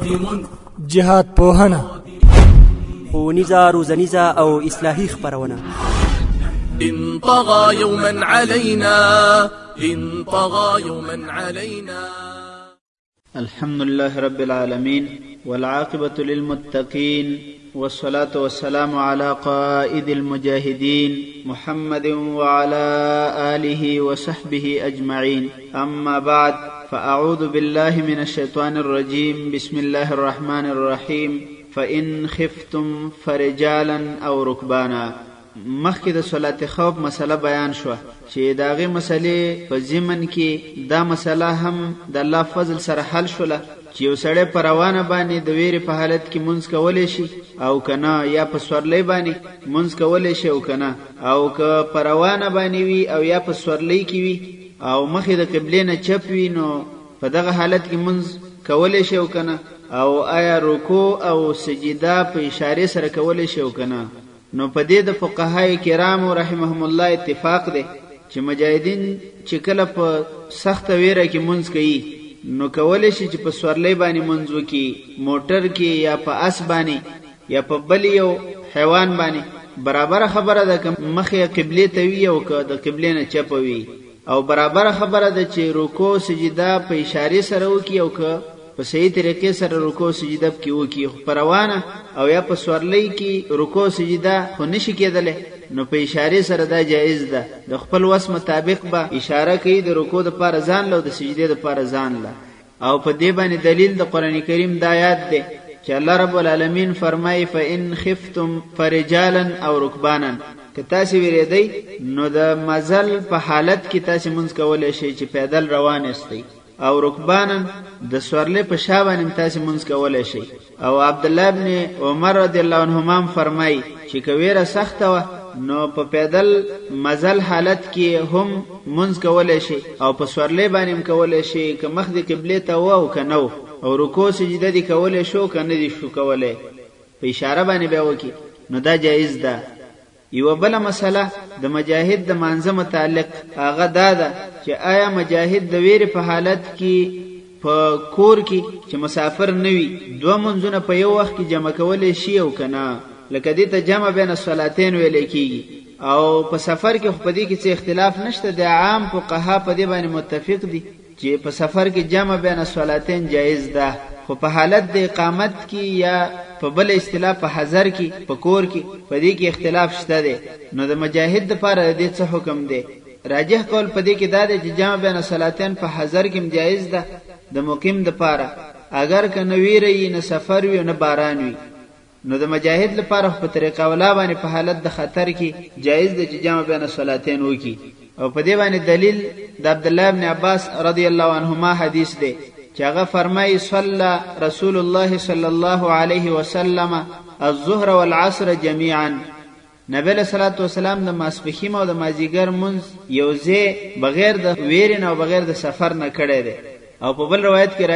جهاد پوهنه، ښوونیزه روزنیزه او اصلاحي خپرونه. إن طغى يوما علينا إن طغى يوما علينا. الحمد لله رب العالمين والعاقبة للمتقين والصلاة والسلام على قائد المجاهدين محمد وعلى آله وصحبه أجمعين. أما بعد فأعوذ بالله من الشيطان الرجيم. بسم الله الرحمن الرحيم. فإن خفتم فرجالا أو ركبانا. مخکې د صلات خوف مسله بیان شو چې داغه مسلې په ضمن کې دا مسله هم د الله فضل سره حل شوله چې یو سړی په روانه باندې د ویرې په حالت کې منځ کولی شي او کنه، یا په سورلۍ باندې منځ کولی شي او کنه، او که په روانه باندې وي او یا په سورلۍ کې وي او مخې د قبلې نه چپ وي، نو په دغه حالت کې منځ کولی شي او کنه، او آیا رکوع او سجده په اشارې سره کولی شي او کنه. نو په دې د فقهای کرامو رحمهم الله اتفاق دی چې مجاهدین چې کله په سخت ویره کې منځ کوي نو کولی شي چې په سورلۍ باندې منځ وکړي، موټر کې یا په اس باندې یا په بل یو حیوان باندې. برابر خبره ده که مخې قبلې ته وي او که د قبلې نه چپ وي، او برابر خبره ده چې رکوع سجده په اشارې سره وکړي او که په صحیح طریقې سره رکوع سجده کې وکړي. په روانه او یا په سورلۍ کې رکوع سجده خو نشي کېدلی، نو په اشارې سره دا جایز ده. د خپل وس مطابق به اشاره کوي د رکوع دپاره ځان له او د سجدې دپاره ځان له. او په دې باندې دلیل د قرآن کریم دا آیات دی چې الله رب العالمین فرمایي فإن خفتم فرجالا او رکبانا. که تاسې ویرېدئ نو د مزل په حالت کې تاسې منځ کولی شئ چې پیدل روان یاستئ، او رکبانا د سورلۍ په شا باندې تاسې منځ کولی شئ. او عبدالله ابن عمر رضی الله عنهما فرمایي چې که ویره سخته وه نو په پیدل مزل حالت کې هم منځ کولی شي او په سورلۍ باندې هم کولی شي، که مخ د قبلې ته و او که نه و، او رکوع سجده دې کولی شو که نه دې شو کولی، په اشاره باندې بیا وکړي، نو دا جایز ده. یوه بله مسله د مجاهد د مانځه متعلق هغه دا ده چې آیا مجاهد د ویرې په حالت کې په کور کې چې مسافر نه وي دوه منځونه په یو وخت کې جمع کولی شي او که نه؟ لکه دې ته جمع بین الصلاتین ویلی کېږي. او په سفر کې خو په دې کې څه اختلاف نشته، د عام فقها په دې باندې متفق دي چې په سفر کې جمع بین الصلاتین جایز ده، خو په حالت د اقامت کې یا په بل اصطلاح په حضر کې په کور کې په دې کې اختلاف شته دی. نو د مجاهد دپاره د دې څه حکم دی؟ راجح قول په دې کې دا دی چې جمع بین الصلاتین په حضر کې جایز ده د مقیم دپاره، اگر که نه ویره وي نه سفر وي نه باران وي. نو د مجاهد لپاره په طریقه اولا باندې په حالت د خطر کې جایز ده چې جمع بین الصلاتین وکړي. او په دې باندې دلیل د عبدالله ابن عباس رضی الله عنهما حدیث دی چې هغه فرمایي صلی رسول الله صلی الله علیه وسلم الظهر والعصر جميعا. نبی علیہ الصلوۃ والسلام د ماسپښین او د مازیګر منځ یو ځای بغیر د ویرې نه او بغیر د سفر نه کړی دی. او په بل روایت کې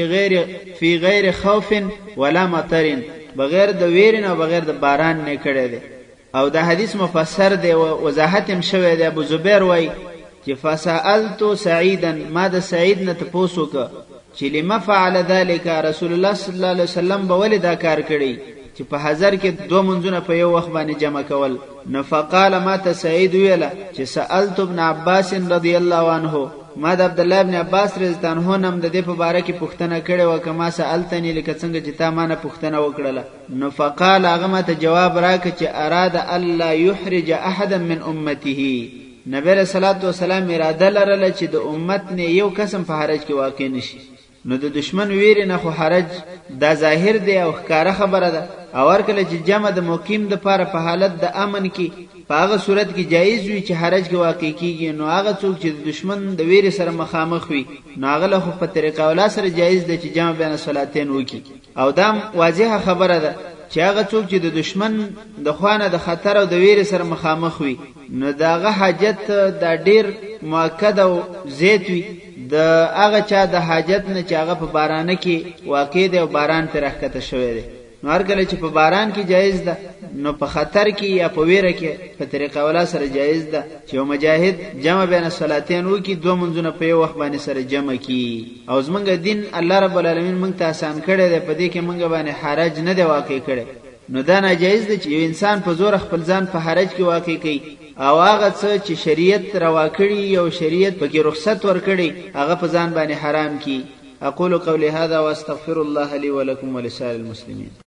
راځي فی غیر خوف ولا مطر، بغیر د ویرې نه او بغیر د باران نه کړی دی. او دا حدیث مفسر دی، وضاحت هم شوی دی. ابو زبیر وایي چې فسألت سعیدا، ما د سعید نه تپوس وکړه چې لما فعل ذلك، رسول الله صلی الله علیه وسلم به ولې دا کار کړی چې په حضر کې دوه منځونه په یو وخت باندې جمع کول؟ نو فقال ما ته سعید ویله چې سألت ابن عباس رضی الله عنه، ما د عبدالله ابن عباس رضی الله عنه نم د دې په باره کې پوښتنه کړې وه که ما سألتنی، لکه څنګه چې تا ما نه پوښتنه وکړله. نو فقال هغه ما ته جواب راکړه چې اراد الله یحرج احدا من امته. نبی علیہ الصلوۃ والسلام اراده لرله چې د امت نه یو قسم په حرج کې واقع نشي. نو د دشمن ویرې نه خو حرج دا ظاهر دی او ښکاره خبره ده. او هر کله چې جمع د مقیم دپاره په حالت د امن کې په هغه صورت کې جایز وي چې حرج کې واقع کېږي، نو هغه څوک چې د دشمن د ویرې سره مخامخ وي نو هغه له خو په طریقه اولا سره جایز ده چې جمع بین الصلاتین وکړي. او دا واضحه خبره ده چې هغه څوک چې د دشمن د خوانه د خطر او د ویرې سره مخامخ وي نو داغه حاجت دا ډیر مؤکد او زیات وي د هغه چا د حاجت نه چې هغه په باران کې واقع دی او باران پر راکته شوی دی. نو هر کله چې په باران کې جایز ده نو په خطر کې یا په ویره کې په طریقه ولا سره جایز ده چې یو مجاهد جمع بین الصلاتین وکي دوه منځونه په یو وخت باندې سره جمع کی. او زمونږ دین الله رب العالمین موږ ته آسان کړی دی، په دې کې موږ باندې حرج نه دی واقع کړی. نو دا ناجایز دی چې یو انسان په زور خپل ځان په حرج کې واقع کوي، او هغه څه چې شریعت روا کړي او شریعت پکې رخصت ورکړي هغه په ځان باندې حرام کی. اقول قولي هذا واستغفر الله لي ولكم ولسائر المسلمين.